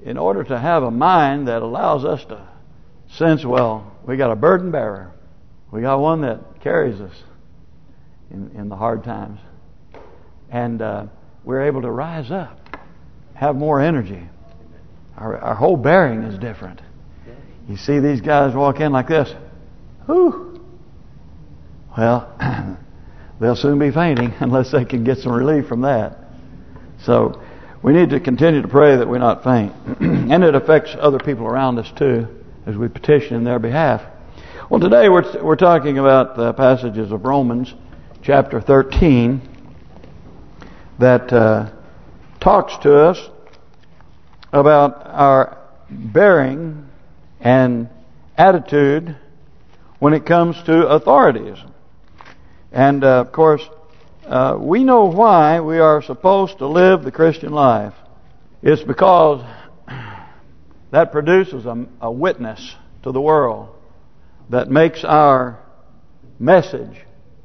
in order to have a mind that allows us to sense, well, we got a burden bearer. We got one that carries us in the hard times. And we're able to rise up, have more energy. Our whole bearing is different. You see these guys walk in like this. Whew. Well, they'll soon be fainting unless they can get some relief from that. So we need to continue to pray that we not faint. And it affects other people around us too, as we petition in their behalf. Well, today we're talking about the passages of Romans chapter 13 that talks to us about our bearing and attitude when it comes to authorities. And of course, we know why we are supposed to live the Christian life. It's because that produces a witness to the world that makes our message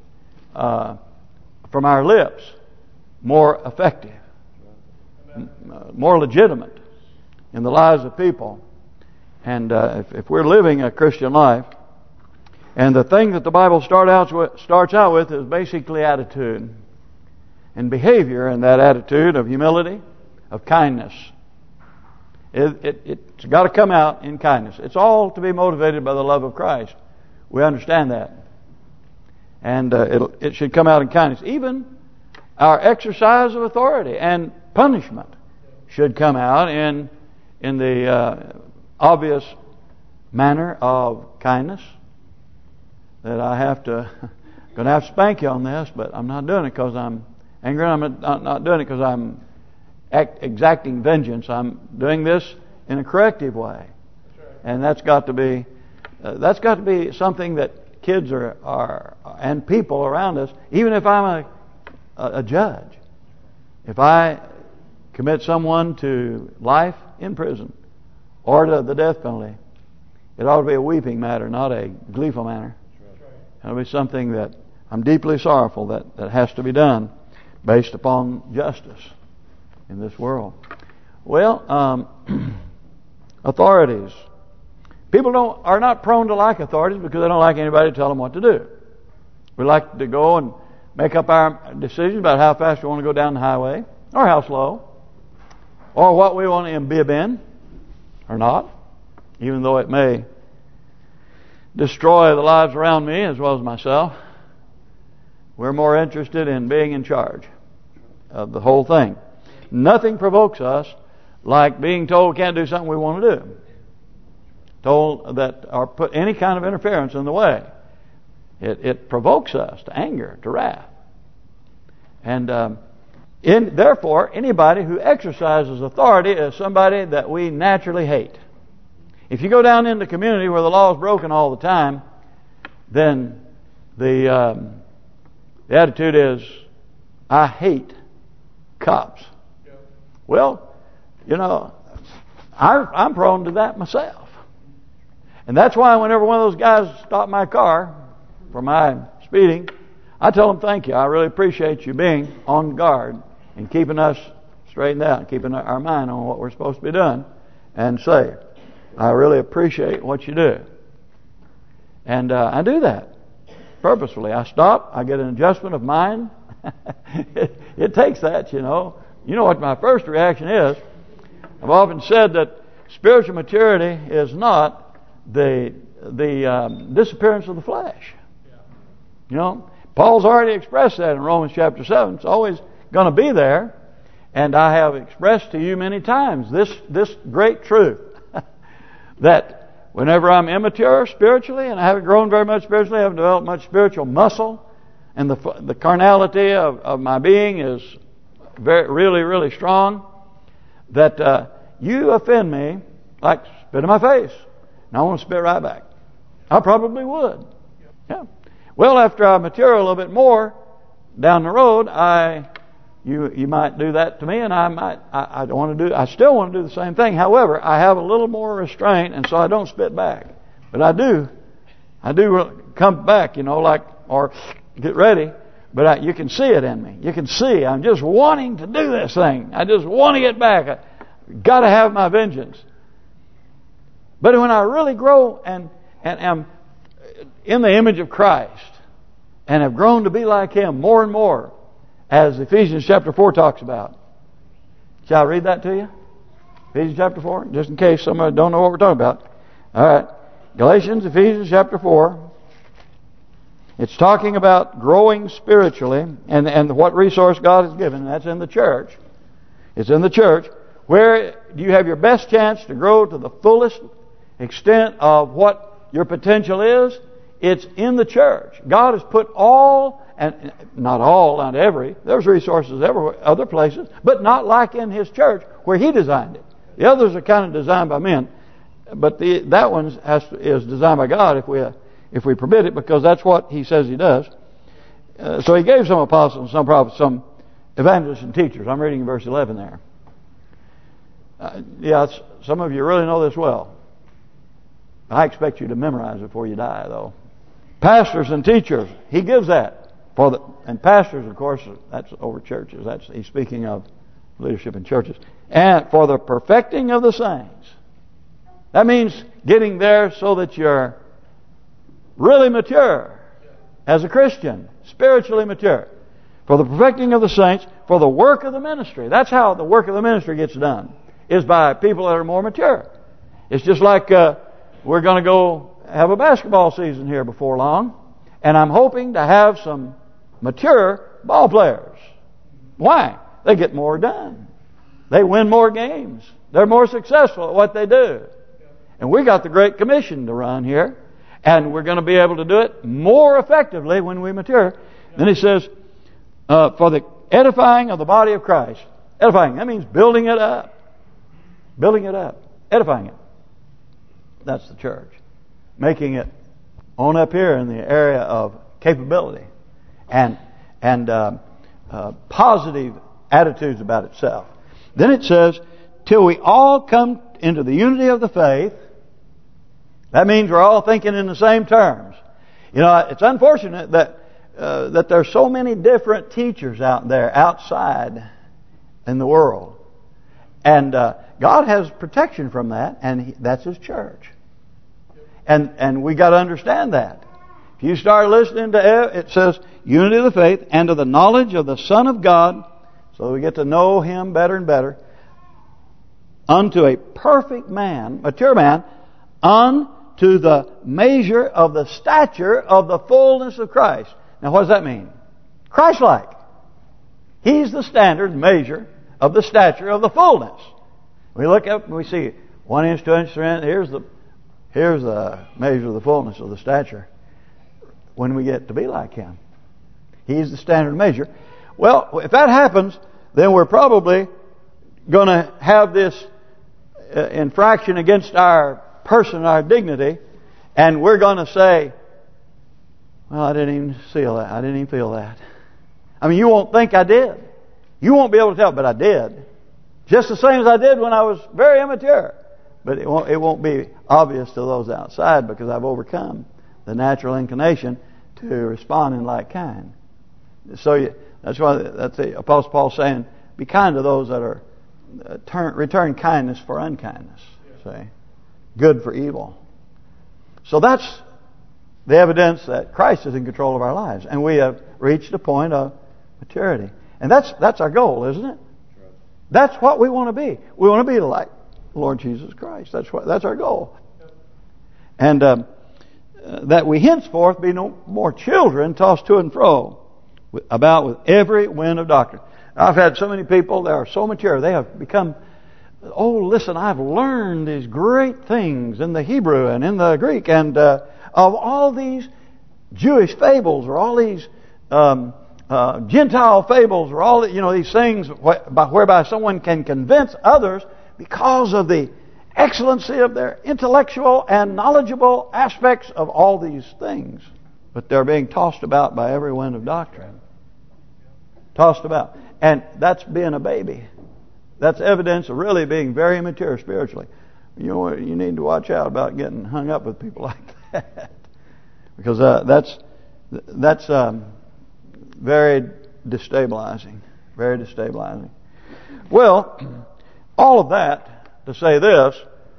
from our lips more effective, more legitimate in the lives of people. And if we're living a Christian life, and the thing that the Bible starts out with is basically attitude and behavior, and that attitude of humility, of kindness. It's got to come out in kindness. It's all to be motivated by the love of Christ. We understand that. And it should come out in kindness. Even our exercise of authority and punishment should come out in the obvious manner of kindness. That I have to, going to have to spank you on this, but I'm not doing it because I'm angry. I'm not doing it because I'm exacting vengeance. I'm doing this in a corrective way, and that's got to be something that kids are and people around us. Even if I'm a judge, if I commit someone to life in prison or to the death penalty, it ought to be a weeping matter, not a gleeful manner. It'll be something that I'm deeply sorrowful that has to be done based upon justice in this world. Well, authorities. People are not prone to like authorities because they don't like anybody to tell them what to do. We like to go and make up our decisions about how fast we want to go down the highway, or how slow, or what we want to imbib in, or not, even though it may destroy the lives around me as well as myself. We're more interested in being in charge of the whole thing. Nothing provokes us like being told we can't do something we want to do. Told that, or put any kind of interference in the way. It provokes us to anger, to wrath. And therefore, anybody who exercises authority is somebody that we naturally hate. If you go down in the community where the law is broken all the time, then the attitude is, I hate cops. Well, I'm prone to that myself. And that's why whenever one of those guys stop my car for my speeding, I tell them thank you. I really appreciate you being on guard and keeping us straightened out, and keeping our mind on what we're supposed to be doing, and say, I really appreciate what you do. And I do that purposefully. I stop. I get an adjustment of mind. It takes that, You know what my first reaction is. I've often said that spiritual maturity is not the disappearance of the flesh. Paul's already expressed that in Romans chapter 7. It's always going to be there. And I have expressed to you many times this great truth. That whenever I'm immature spiritually, and I haven't grown very much spiritually, I haven't developed much spiritual muscle, and the carnality of my being is really, really strong, that you offend me like spit in my face, and I want to spit right back. I probably would. Yeah. Well, after I mature a little bit more down the road, you might do that to me, and I don't want to do. I still want to do the same thing. However, I have a little more restraint, and so I don't spit back. But I do come back, or get ready. But you can see it in me. You can see I'm just wanting to do this thing. I just want to get back. Got to have my vengeance. But when I really grow and am in the image of Christ and have grown to be like Him more and more, as Ephesians chapter 4 talks about. Shall I read that to you? Ephesians chapter 4, just in case somebody don't know what we're talking about. All right. Galatians, Ephesians chapter 4. It's talking about growing spiritually and what resource God has given. And that's in the church. It's in the church. Where do you have your best chance to grow to the fullest extent of what your potential is? It's in the church. God has put all, and not all, not every. There's resources everywhere, other places, but not like in His church where He designed it. The others are kind of designed by men, but that one is designed by God if we permit it, because that's what He says He does. So He gave some apostles, some prophets, some evangelists and teachers. I'm reading verse 11 there. Some of you really know this well. I expect you to memorize it before you die, though. Pastors and teachers, He gives that. And pastors, of course, that's over churches. He's speaking of leadership in churches. And for the perfecting of the saints. That means getting there so that you're really mature as a Christian, spiritually mature. For the perfecting of the saints, for the work of the ministry. That's how the work of the ministry gets done, is by people that are more mature. It's just like we're going to go have a basketball season here before long, and I'm hoping to have some mature ball players. Why? They get more done. They win more games. They're more successful at what they do. And we got the Great Commission to run here, and we're going to be able to do it more effectively when we mature. Then He says, for the edifying of the body of Christ. Edifying, that means building it up. Building it up. Edifying it. That's the church. Making it on up here in the area of capability and positive attitudes about itself. Then it says, till we all come into the unity of the faith. That means we're all thinking in the same terms. You know, it's unfortunate that there's so many different teachers out there outside in the world. And God has protection from that, and that's His church. And we got to understand that. If you start listening to it says unity of the faith and to the knowledge of the Son of God, so we get to know Him better and better, unto a perfect man, mature man, unto the measure of the stature of the fullness of Christ. Now what does that mean? Christ-like. He's the standard measure of the stature of the fullness. We look up and we see 1 inch, 2 inch, 3 inch. Here's the measure of the fullness of the stature when we get to be like Him. He's the standard measure. Well, if that happens, then we're probably going to have this infraction against our person, our dignity, and we're going to say, well, I didn't even feel that. I didn't even feel that. I mean, you won't think I did. You won't be able to tell, but I did. Just the same as I did when I was very immature. But it won't be obvious to those outside because I've overcome the natural inclination to respond in like kind. So that's why that's the Apostle Paul saying, be kind to those that are return kindness for unkindness. Say, good for evil. So that's the evidence that Christ is in control of our lives, and we have reached a point of maturity, and that's our goal, isn't it? That's what we want to be. We want to be like Lord Jesus Christ. That's our goal. And that we henceforth be no more children tossed to and fro about with every wind of doctrine. I've had so many people that are so mature. They have become, oh, listen, I've learned these great things in the Hebrew and in the Greek. And of all these Jewish fables or all these Gentile fables or all these things whereby someone can convince others because of the excellency of their intellectual and knowledgeable aspects of all these things. But they're being tossed about by every wind of doctrine. Tossed about. And that's being a baby. That's evidence of really being very mature spiritually. You need to watch out about getting hung up with people like that. Because that's very destabilizing. Very destabilizing. Well, All of that to say this: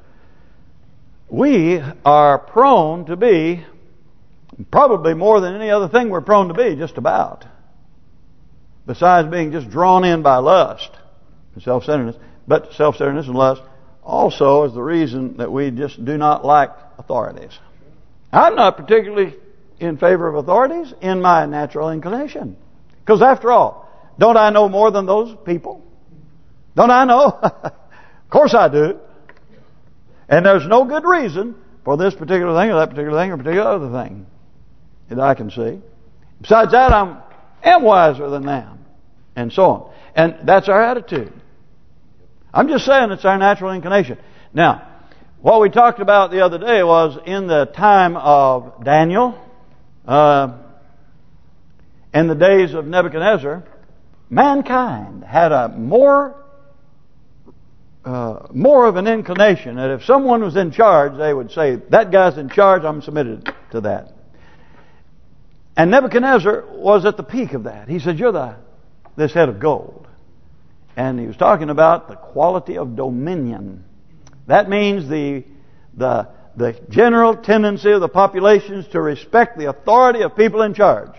we are prone to be, probably more than any other thing we're prone to be, just about, besides being just drawn in by lust and self-centeredness. But self-centeredness and lust also is the reason that we just do not like authorities. I'm not particularly in favor of authorities in my natural inclination. Because after all, don't I know more than those people? Don't I know? Of course I do. And there's no good reason for this particular thing or that particular thing or particular other thing that I can see. Besides that, I am wiser than them. And so on. And that's our attitude. I'm just saying it's our natural inclination. Now, what we talked about the other day was in the time of Daniel, in the days of Nebuchadnezzar, mankind had a more of an inclination that if someone was in charge, they would say, that guy's in charge, I'm submitted to that. And Nebuchadnezzar was at the peak of that. He said, you're this head of gold. And he was talking about the quality of dominion. That means the general tendency of the populations to respect the authority of people in charge.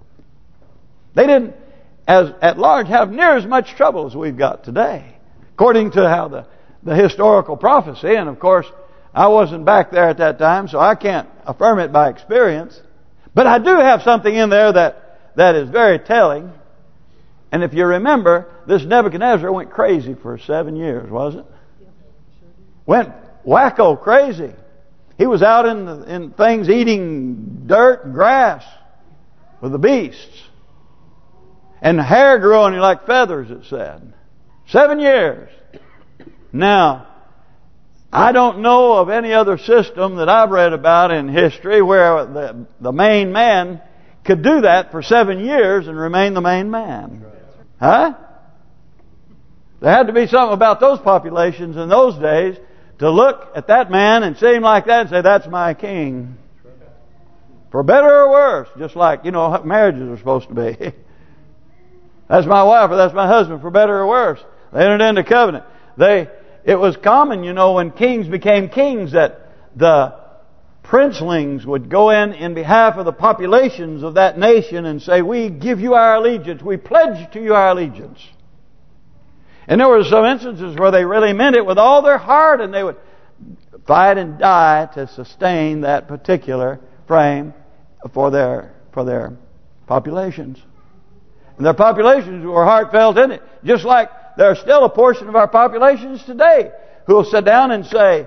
They didn't, at large, have near as much trouble as we've got today, according to how the historical prophecy. And of course, I wasn't back there at that time, so I can't affirm it by experience. But I do have something in there that is very telling. And if you remember, this Nebuchadnezzar went crazy for 7 years, wasn't it? Went wacko crazy. He was out in things eating dirt and grass with the beasts. And hair grew on him like feathers, it said. 7 years. Now, I don't know of any other system that I've read about in history where the main man could do that for 7 years and remain the main man. Huh? There had to be something about those populations in those days to look at that man and see him like that and say, that's my king. For better or worse, just like, marriages are supposed to be. That's my wife or that's my husband, for better or worse. They entered into covenant. It was common, when kings became kings, that the princelings would go in behalf of the populations of that nation and say, we give you our allegiance. We pledge to you our allegiance. And there were some instances where they really meant it with all their heart, and they would fight and die to sustain that particular frame for their populations. And their populations were heartfelt in it. Just like there's still a portion of our populations today who will sit down and say,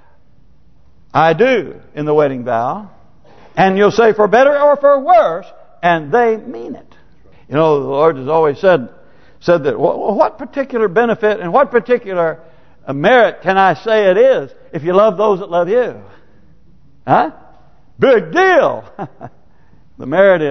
I do, in the wedding vow. And you'll say, for better or for worse, and they mean it. The Lord has always said that, well, what particular benefit and what particular merit can I say it is if you love those that love you? Huh? Big deal. The merit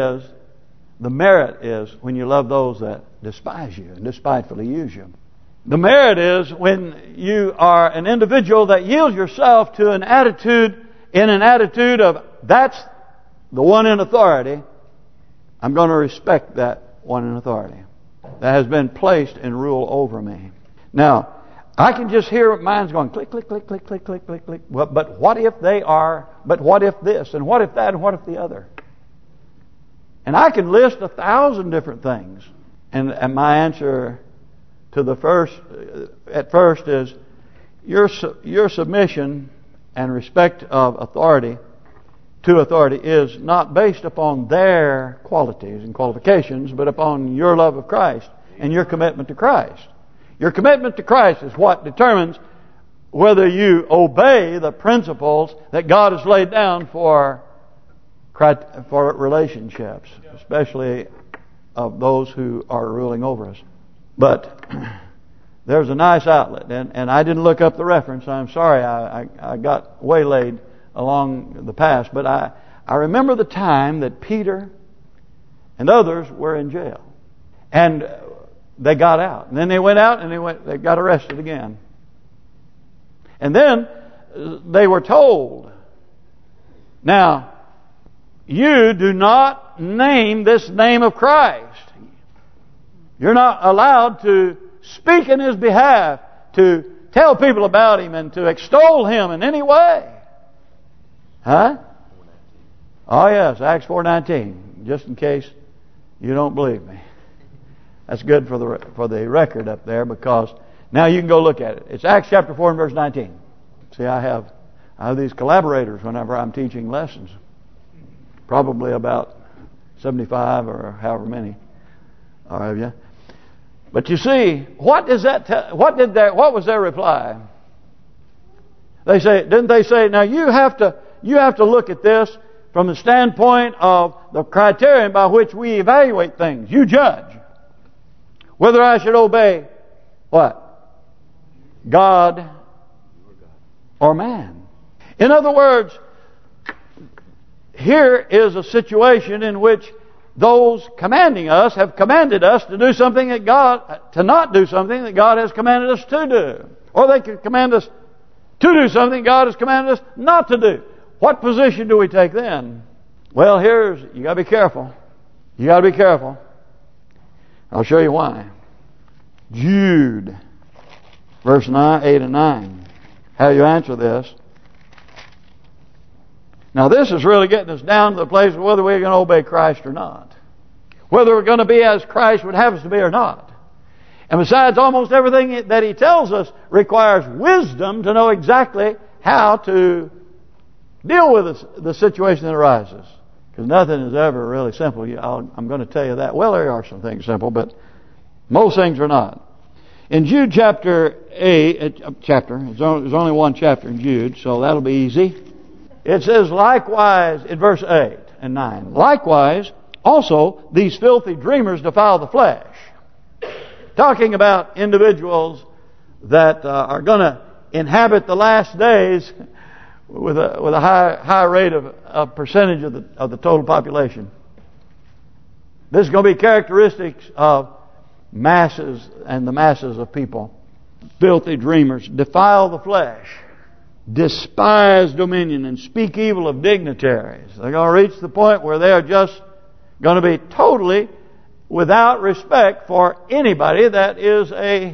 is when you love those that despise you and despitefully use you. The merit is when you are an individual that yields yourself to an attitude of, that's the one in authority. I'm going to respect that one in authority that has been placed in rule over me. Now, I can just hear minds going click, click, click, click, click, click, click, click. But what if they are, but what if this, and what if that, and what if the other? And I can list 1,000 different things. And my answer to the first is your submission and respect of authority to authority is not based upon their qualities and qualifications, but upon your love of Christ and your commitment to Christ. Your commitment to Christ is what determines whether you obey the principles that God has laid down for relationships, especially of those who are ruling over us. But there's a nice outlet, and I didn't look up the reference. I'm sorry, I got waylaid along the past, but I remember the time that Peter and others were in jail, and they got out, and then they went out and they got arrested again, and then they were told, now you do not name this name of Christ. You're not allowed to speak in His behalf to tell people about Him and to extol Him in any way. Huh? Oh yes, Acts 4:19. Just in case you don't believe me. That's good for the record up there, because now you can go look at it. It's Acts chapter 4 and verse 19. See, I have these collaborators whenever I'm teaching lessons. Probably about 75 or however many are of you. But you see, what does that what was their reply? Didn't they say, now you have to look at this from the standpoint of the criterion by which we evaluate things. You judge whether I should obey what? God or man. In other words, here is a situation in which those commanding us have commanded us to do something to not do something that God has commanded us to do. Or they could command us to do something God has commanded us not to do. What position do we take then? Well, you got to be careful. You got to be careful. I'll show you why. Jude, verse 8 and 9. How you answer this. Now this is really getting us down to the place of whether we're going to obey Christ or not. Whether we're going to be as Christ would have us to be or not. And besides, almost everything that He tells us requires wisdom to know exactly how to deal with the situation that arises. Because nothing is ever really simple. I'm going to tell you that. Well, there are some things simple, but most things are not. In Jude chapter 8, there's only one chapter in Jude, so that'll be easy. It says, likewise, in verse 8 and 9, likewise, also, these filthy dreamers defile the flesh. Talking about individuals that are going to inhabit the last days with a high rate of percentage of the total population. This is going to be characteristics of masses and the masses of people. Filthy dreamers defile the flesh, despise dominion, and speak evil of dignitaries. They're going to reach the point where they are just going to be totally without respect for anybody that is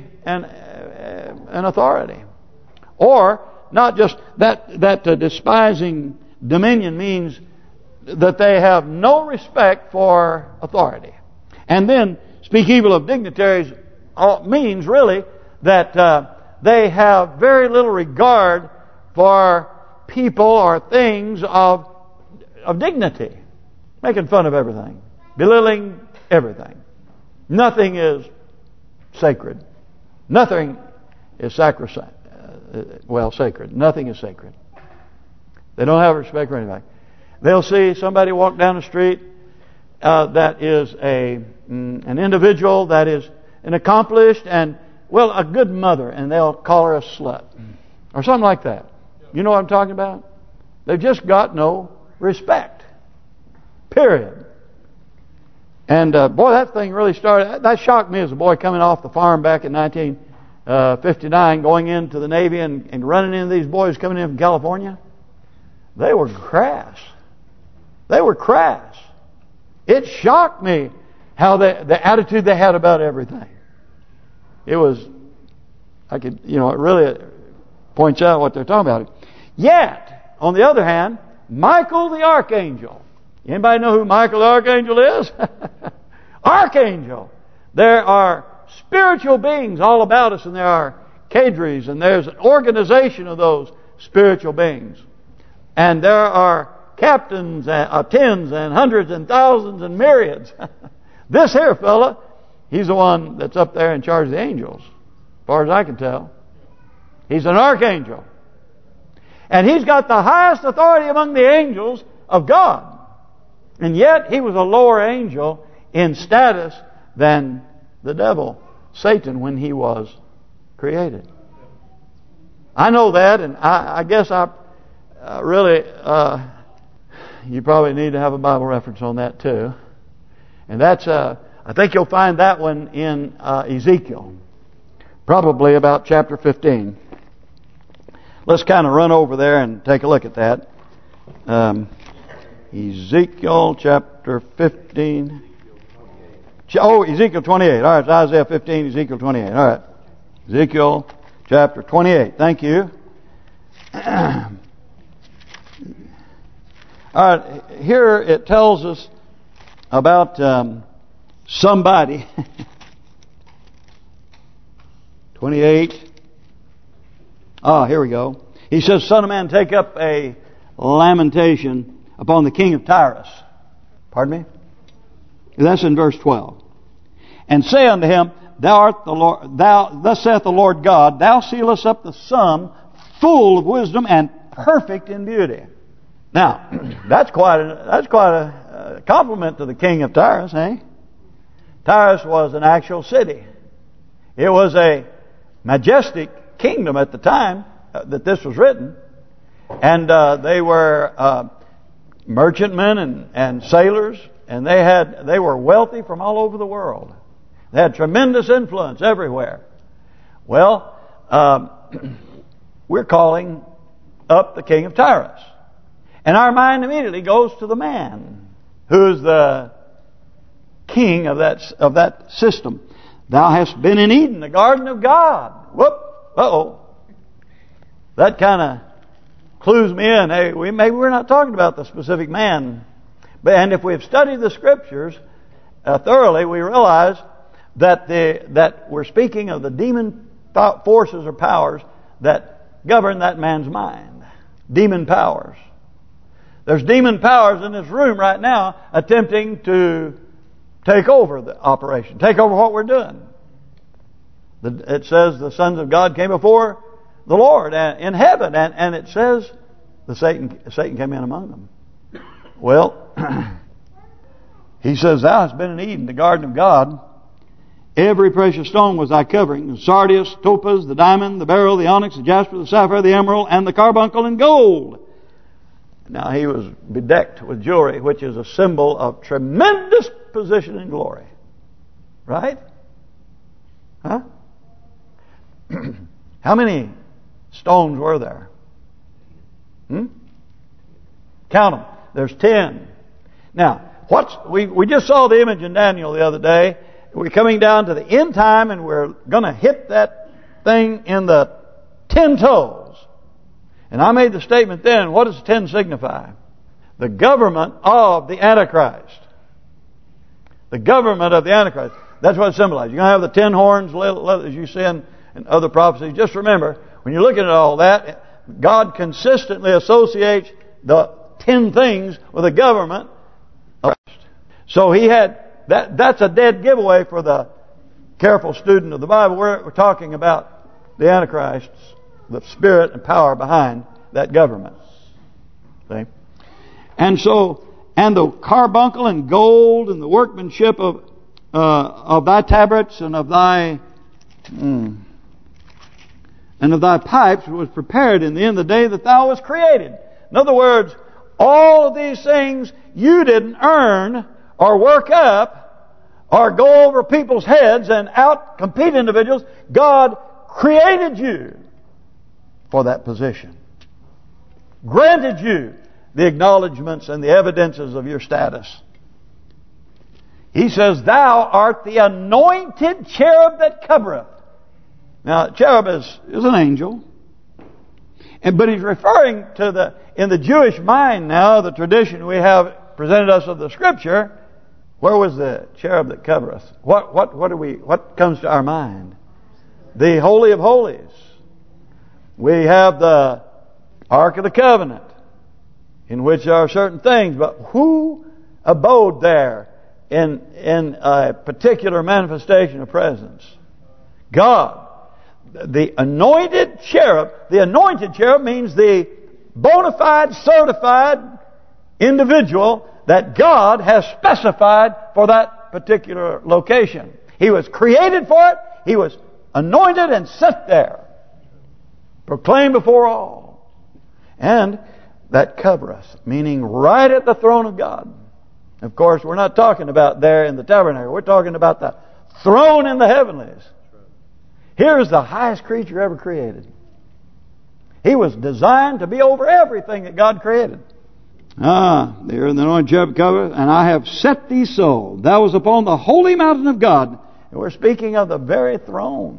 an authority. Or not just that despising dominion means that they have no respect for authority. And then speak evil of dignitaries means really that they have very little regard for people or things of dignity. Making fun of everything. Belittling everything. Nothing is sacred. Nothing is sacrosanct. Sacred. Nothing is sacred. They don't have respect for anybody. They'll see somebody walk down the street that is an individual that is an accomplished and, a good mother, and they'll call her a slut. Or something like that. You know what I'm talking about? They've just got no respect. Period. And boy, that thing really started. That shocked me as a boy coming off the farm back in 1959, going into the Navy and running into these boys coming in from California. They were crass. They were crass. It shocked me how the attitude they had about everything. It was, it really points out what they're talking about. Yet, on the other hand, Michael the Archangel. Anybody know who Michael the Archangel is? Archangel. There are spiritual beings all about us, and there are cadres, and there's an organization of those spiritual beings. And there are captains of tens and hundreds and thousands and myriads. This here fella, he's the one that's up there in charge of the angels, as far as I can tell. He's an archangel. And he's got the highest authority among the angels of God. And yet he was a lower angel in status than the devil, Satan, when he was created. I know that, and I guess I really, you probably need to have a Bible reference on that too. And that's, I think you'll find that one in Ezekiel, probably about chapter 15. Let's kind of run over there and take a look at that. Ezekiel chapter 15. Ezekiel 28. All right, it's Isaiah 15, Ezekiel 28. All right. Ezekiel chapter 28. Thank you. All right, here it tells us about somebody. 28. Here we go. He says, Son of man, take up a lamentation upon the king of Tyrus. Pardon me? That's in verse 12. And say unto him, Thou art the Lord, thus saith the Lord God, Thou sealest up the sum, full of wisdom and perfect in beauty. Now, that's quite a compliment to the king of Tyrus, eh? Tyrus was an actual city. It was a majestic kingdom at the time that this was written, and they were merchantmen and sailors, and they were wealthy from all over the world. They had tremendous influence everywhere. Well, we're calling up the king of Tyrus. And our mind immediately goes to the man who's the king of that system. Thou hast been in Eden, the garden of God. Whoop! Uh-oh. That kind of clues me in. Hey, maybe we're not talking about the specific man. And if we've studied the Scriptures thoroughly, we realize that we're speaking of the demon forces or powers that govern that man's mind. Demon powers. There's demon powers in this room right now attempting to take over the operation, take over what we're doing. It says the sons of God came before the Lord in heaven, and it says Satan came in among them. Well, he says, Thou hast been in Eden, the garden of God. Every precious stone was thy covering: the sardius, topaz, the diamond, the beryl, the onyx, the jasper, the sapphire, the emerald, and the carbuncle and gold. Now he was bedecked with jewelry, which is a symbol of tremendous position and glory. Right? Huh? How many stones were there? Count them. There's 10. Now, we just saw the image in Daniel the other day. We're coming down to the end time, and we're going to hit that thing in the 10 toes. And I made the statement then, what does 10 signify? The government of the Antichrist. The government of the Antichrist. That's what it symbolizes. You're going to have the 10 horns, as you see in other prophecies. Just remember, when you're looking at all that, God consistently associates the 10 things with the government of Christ. So he had that's a dead giveaway for the careful student of the Bible. We're talking about the Antichrist, the spirit and power behind that government. See? And the carbuncle and gold and the workmanship of thy tabrets and of thy pipes was prepared in the end of the day that thou was created. In other words, all of these things you didn't earn or work up or go over people's heads and out-compete individuals. God created you for that position. Granted you the acknowledgments and the evidences of your status. He says, Thou art the anointed cherub that covereth. Now, cherub is an angel. But he's referring to in the Jewish mind now, the tradition we have presented us of the Scripture. Where was the cherub that covereth? What comes to our mind? The Holy of Holies. We have the Ark of the Covenant, in which there are certain things. But who abode there in a particular manifestation of presence? God. The anointed cherub. The anointed cherub means the bona fide, certified individual that God has specified for that particular location. He was created for it. He was anointed and set there. Proclaimed before all. And that covereth, meaning right at the throne of God. Of course, we're not talking about there in the tabernacle. We're talking about the throne in the heavenlies. Here's the highest creature ever created. He was designed to be over everything that God created. There in the anointed cherub cover, and I have set thee so. Thou was upon the holy mountain of God. And we're speaking of the very throne.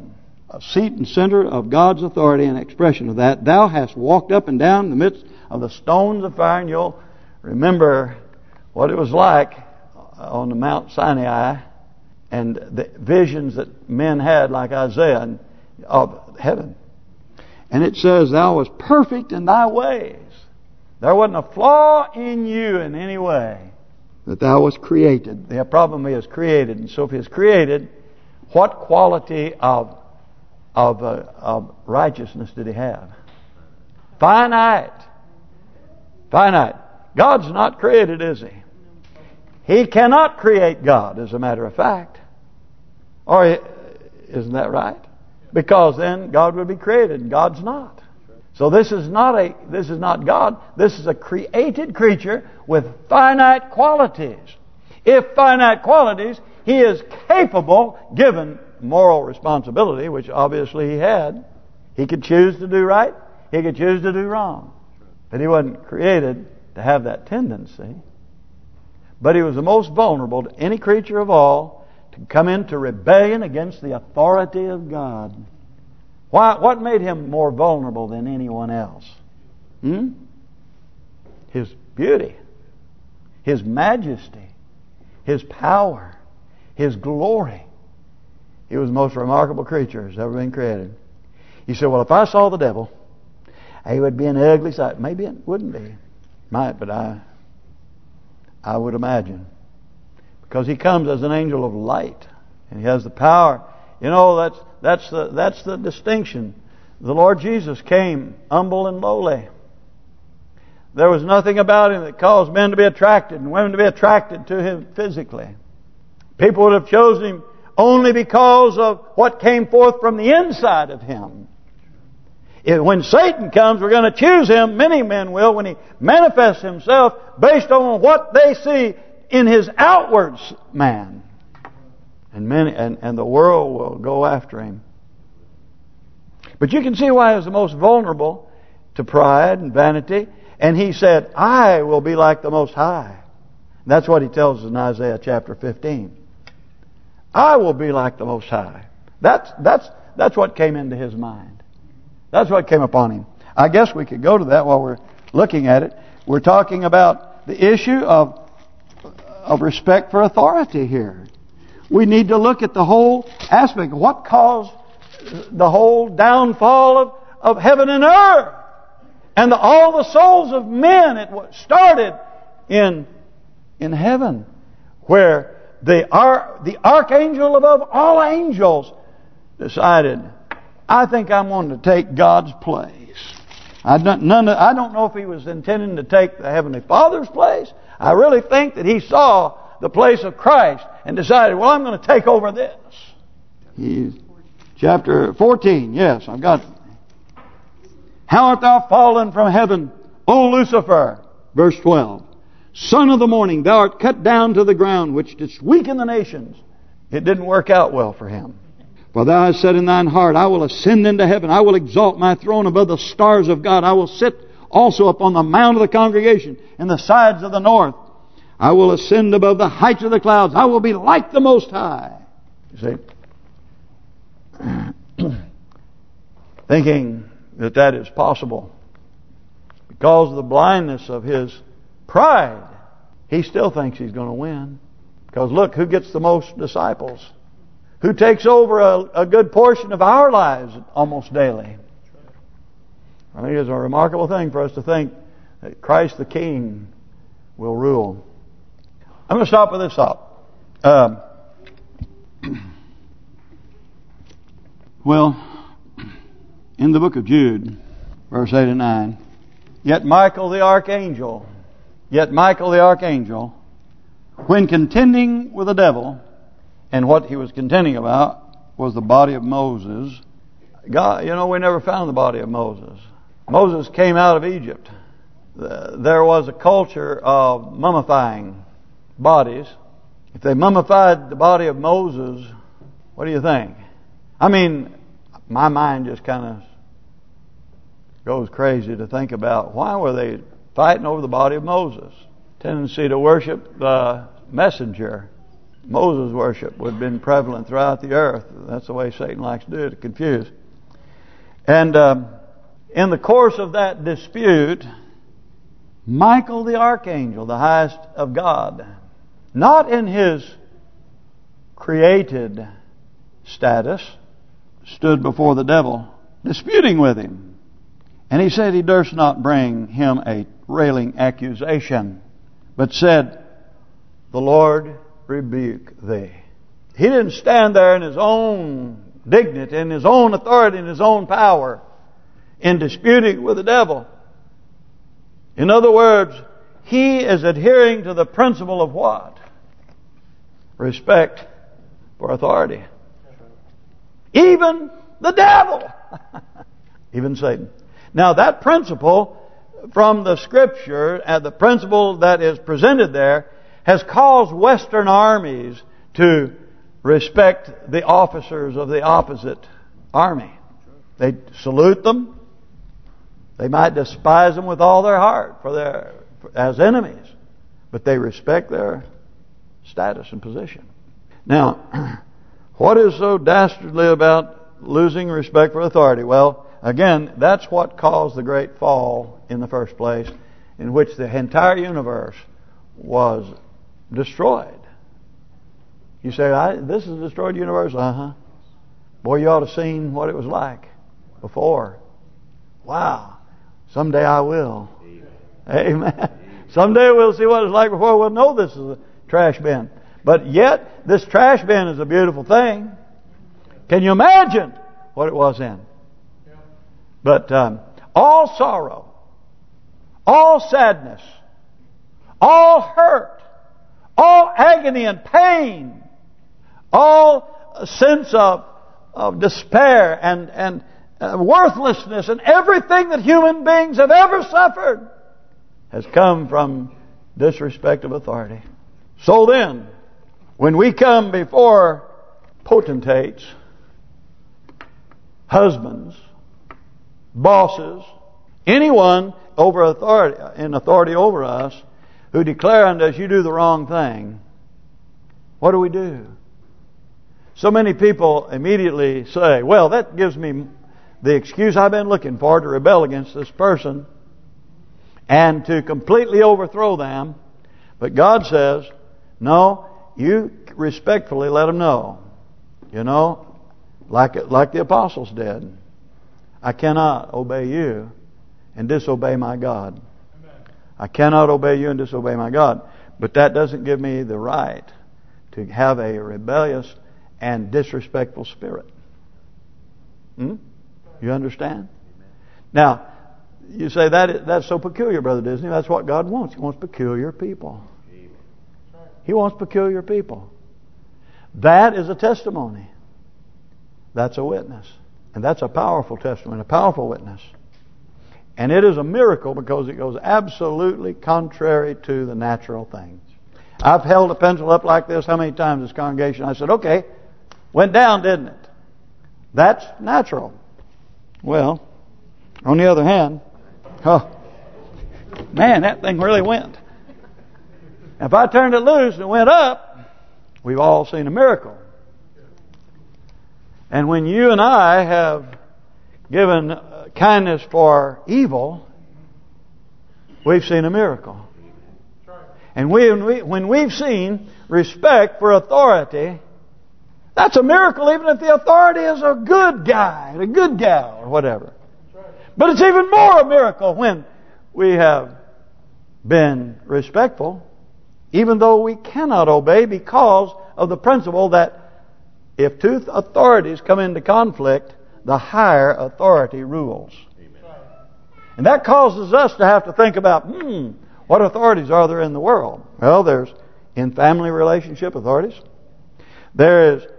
a seat and center of God's authority and expression of that. Thou hast walked up and down in the midst of the stones of fire. And you'll remember what it was like on the Mount Sinai and the visions that men had, like Isaiah, of heaven. And it says, thou wast perfect in thy ways. There wasn't a flaw in you in any way. That thou wast created. The problem is created. And so if he is created, what quality of righteousness did he have? Finite. Finite. God's not created, is he? He cannot create God, as a matter of fact. Or isn't that right? Because then God would be created and God's not. So this is not God. This is a created creature with finite qualities. If finite qualities, he is capable, given moral responsibility, which obviously he had. He could choose to do right. He could choose to do wrong. But he wasn't created to have that tendency. But he was the most vulnerable to any creature of all to come into rebellion against the authority of God. What made him more vulnerable than anyone else? His beauty, his majesty, his power, his glory. He was the most remarkable creature that's ever been created. He said, well, if I saw the devil, he would be an ugly sight. Maybe it wouldn't be. Might, but I would imagine. Because he comes as an angel of light. And he has the power. You know, that's the distinction. The Lord Jesus came humble and lowly. There was nothing about him that caused men to be attracted and women to be attracted to him physically. People would have chosen him only because of what came forth from the inside of him. When Satan comes, we're going to choose him. Many men will, when he manifests himself based on what they see in his outward man. And the world will go after him. But you can see why he was the most vulnerable to pride and vanity. And he said, I will be like the Most High. And that's what he tells us in Isaiah chapter 15. I will be like the Most High. That's what came into his mind. That's what came upon him. I guess we could go to that while we're looking at it. We're talking about the issue of respect for authority here. We need to look at the whole aspect. What caused the whole downfall of heaven and earth? And all the souls of men, it started in heaven, where the archangel above all angels decided, I think I'm going to take God's place. I don't know if he was intending to take the Heavenly Father's place. I really think that he saw the place of Christ and decided, well, I'm going to take over this. Chapter 14, yes, I've got it. How art thou fallen from heaven, O Lucifer? Verse 12. Son of the morning, thou art cut down to the ground, which didst weaken the nations. It didn't work out well for him. For thou hast said in thine heart, I will ascend into heaven. I will exalt my throne above the stars of God. I will sit also upon the mount of the congregation in the sides of the north. I will ascend above the heights of the clouds. I will be like the Most High. You see? Thinking that is possible. Because of the blindness of his pride, he still thinks he's going to win. Because look, who gets the most disciples? Who takes over a good portion of our lives almost daily? I think it's a remarkable thing for us to think that Christ the King will rule. I'm going to stop with this thought. In the book of Jude, verse 8 and 9, Yet Michael the archangel, when contending with the devil, and what he was contending about was the body of Moses. God, we never found the body of Moses. Moses came out of Egypt. There was a culture of mummifying bodies. If they mummified the body of Moses, what do you think? I mean, my mind just kind of goes crazy to think about why were they fighting over the body of Moses? Tendency to worship the messenger. Moses worship would have been prevalent throughout the earth. That's the way Satan likes to do it, to confuse. And in the course of that dispute, Michael the archangel, the highest of God, not in his created status, stood before the devil, disputing with him. And he said he durst not bring him a railing accusation, but said, "The Lord rebuke thee." He didn't stand there in his own dignity, in his own authority, in his own power, in disputing with the devil. In other words, he is adhering to the principle of what? Respect for authority. Even the devil. Even Satan. Now that principle from the Scripture, and the principle that is presented there, has caused Western armies to respect the officers of the opposite army. They salute them. They might despise them with all their heart as enemies, but they respect their status and position. Now, what is so dastardly about losing respect for authority? Well, again, that's what caused the great fall in the first place, in which the entire universe was destroyed. You say, this is a destroyed universe? Boy, you ought to have seen what it was like before. Wow. Someday I will. Amen. Someday we'll see what it's like before we'll know this is a trash bin. But yet, this trash bin is a beautiful thing. Can you imagine what it was then? But all sorrow, all sadness, all hurt, all agony and pain, all sense of despair and worthlessness, and everything that human beings have ever suffered has come from disrespect of authority. So then, when we come before potentates, husbands, bosses, anyone in authority over us, who declare unto us, "You do the wrong thing," what do? So many people immediately say, "Well, that gives me the excuse I've been looking for to rebel against this person and to completely overthrow them." But God says, no, you respectfully let them know. You know, like the apostles did. I cannot obey you and disobey my God. I cannot obey you and disobey my God. But that doesn't give me the right to have a rebellious and disrespectful spirit. You understand? Now, you say that's so peculiar, Brother Disney. That's what God wants. He wants peculiar people. He wants peculiar people. That is a testimony. That's a witness. And that's a powerful testimony, a powerful witness. And it is a miracle because it goes absolutely contrary to the natural things. I've held a pencil up like this how many times in this congregation? I said, okay, went down, didn't it? That's natural. Well, on the other hand, man, that thing really went. If I turned it loose and it went up, we've all seen a miracle. And when you and I have given kindness for evil, we've seen a miracle. And when we've seen respect for authority, that's a miracle, even if the authority is a good guy, a good gal, or whatever. But it's even more a miracle when we have been respectful, even though we cannot obey because of the principle that if two authorities come into conflict, the higher authority rules. And that causes us to have to think about, what authorities are there in the world? Well, there's in family relationship authorities. There is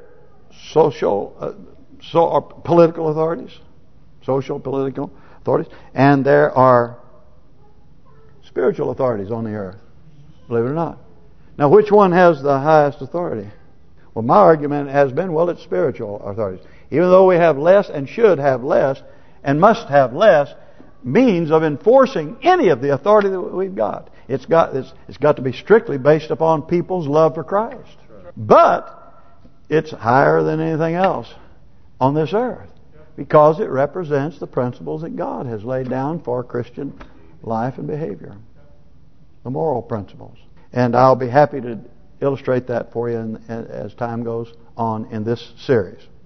political authorities. Social, political authorities. And there are spiritual authorities on the earth. Believe it or not. Now, which one has the highest authority? Well, my argument has been, well, it's spiritual authorities. Even though we have less and should have less and must have less means of enforcing any of the authority that we've got. It's got to be strictly based upon people's love for Christ. But it's higher than anything else on this earth because it represents the principles that God has laid down for Christian life and behavior. The moral principles. And I'll be happy to illustrate that for you as time goes on in this series.